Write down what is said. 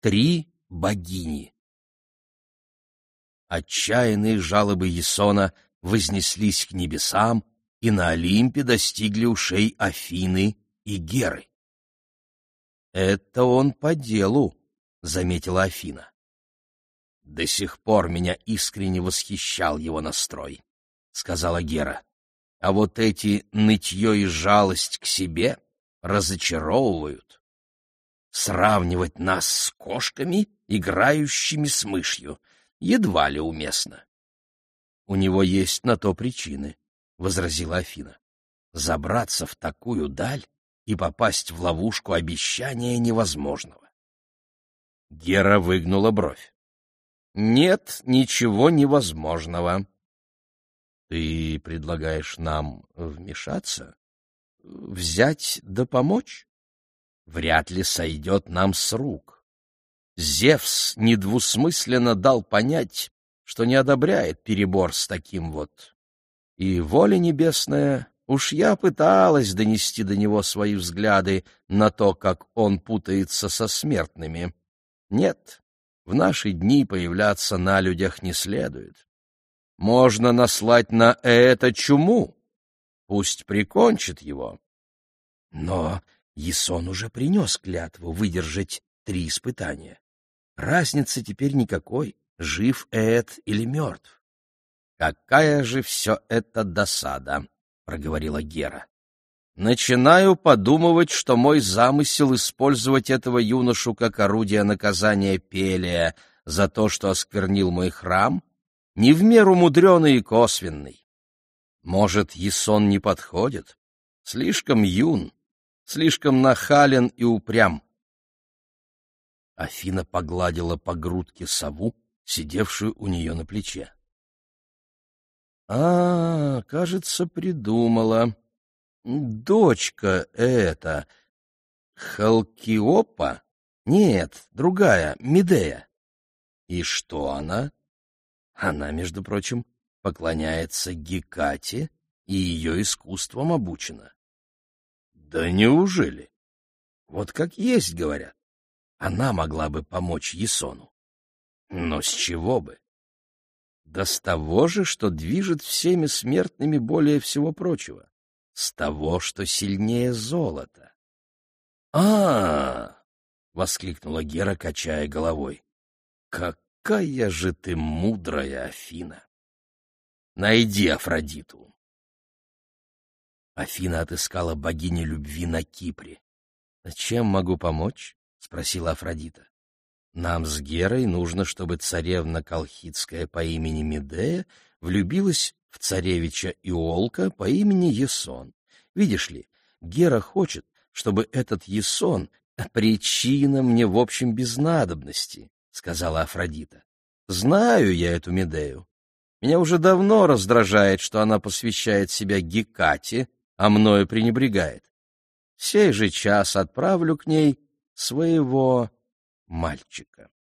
3 богини. Отчаянные жалобы Ясона вознеслись к небесам и на Олимпе достигли ушей Афины и Геры. «Это он по делу», — заметила Афина. «До сих пор меня искренне восхищал его настрой», — сказала Гера. «А вот эти нытье и жалость к себе разочаровывают. Сравнивать нас с кошками, играющими с мышью, едва ли уместно». «У него есть на то причины», — возразила Афина. «Забраться в такую даль и попасть в ловушку обещания невозможного». Гера выгнула бровь. «Нет ничего невозможного». «Ты предлагаешь нам вмешаться? Взять да помочь? Вряд ли сойдет нам с рук. Зевс недвусмысленно дал понять, что не одобряет перебор с таким вот. И воля небесная, уж я пыталась донести до него свои взгляды на то, как он путается со смертными. Нет, в наши дни появляться на людях не следует. Можно наслать на это чуму, пусть прикончит его». Но Ясон уже принес клятву выдержать 3 испытания. Разницы теперь никакой, жив Эет или мертв. «Какая же все это досада», — проговорила Гера. «Начинаю подумывать, что мой замысел использовать этого юношу как орудие наказания Пелея за то, что осквернил мой храм, не в меру мудреный и косвенный. Может, Ясон не подходит? Слишком юн, слишком нахален и упрям». Афина погладила по грудке сову, сидевшую у нее на плече. Кажется, придумала. Дочка эта, Халкиопа? Нет, другая, Медея. И что она? Она, между прочим, поклоняется Гекате и ее искусством обучена. Да неужели? Вот как есть, говорят. Она могла бы помочь Ясону. Но с чего бы? Да с того же, что движет всеми смертными более всего прочего. С того, что сильнее золота. Воскликнула Гера, качая головой. «Какая же ты мудрая, Афина! Найди Афродиту!» Афина отыскала богиню любви на Кипре. «Чем могу помочь?» — спросила Афродита. «Нам с Герой нужно, чтобы царевна колхидская по имени Медея влюбилась в царевича Иолка по имени Ясон. Видишь ли, Гера хочет, чтобы этот Ясон — причина мне, в общем, без надобности», — сказала Афродита. «Знаю я эту Медею. Меня уже давно раздражает, что она посвящает себя Гекате, а мною пренебрегает. Сей же час отправлю к ней своего мальчика».